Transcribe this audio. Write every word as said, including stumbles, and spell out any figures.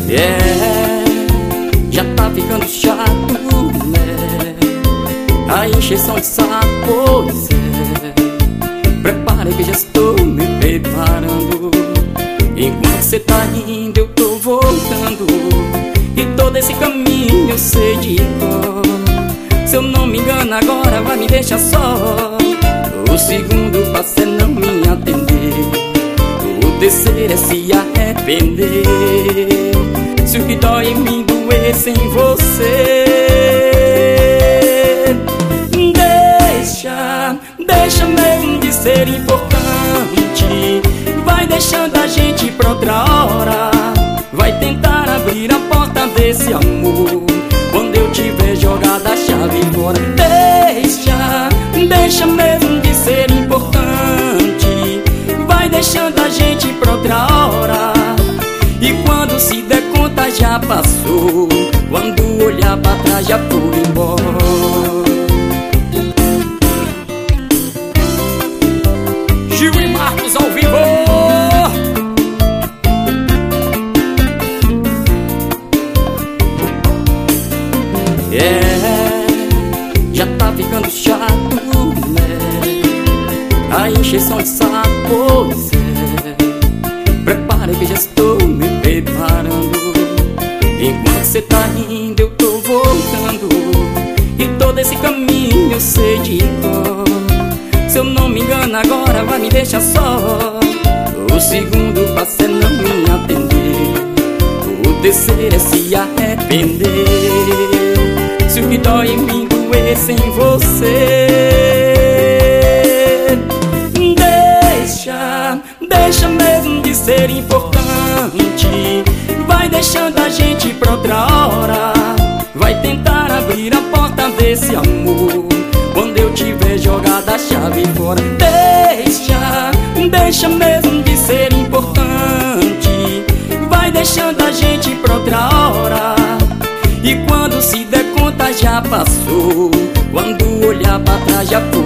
É, já tá ficando chato, né? A encheção de saco, pois é. Prepare que já estou me preparando. Enquanto cê tá indo eu tô voltando, e todo esse caminho eu sei de cor. Se eu não me engano agora vai me deixar só. O segundo passo é não me atender, o terceiro é se arrepender. Se o que dói em mim doer sem você, Deixa, deixa mesmo de ser importante. Vai deixando a gente pra outra hora. Vai tentar abrir a porta desse amor quando eu tiver jogado a chave fora. Deixa, deixa mesmo de ser importante. Vai deixando a gente pra outra hora, e quando se der conta já passou. Quando olhar pra trás já foi embora. Gil e Marcos ao vivo. É, já tá ficando chato, né? A encheção de saco, pois é. Prepare que já estou me preparando. Enquanto cê tá indo eu tô voltando, e todo esse caminho eu sei de cor. Se eu não me engano agora vai me deixar só. O segundo passo é não me atender, o terceiro é se arrepender. Se o que dói em mim doer sem você, Deixa, deixa mesmo de ser importante. Vai deixando a gente pra outra hora. Vai tentar abrir a porta desse amor quando eu tiver jogado a chave fora. Deixa, deixa mesmo de ser importante. Vai deixando a gente pra outra hora, e quando se der conta já passou. Quando olhar pra trás já foi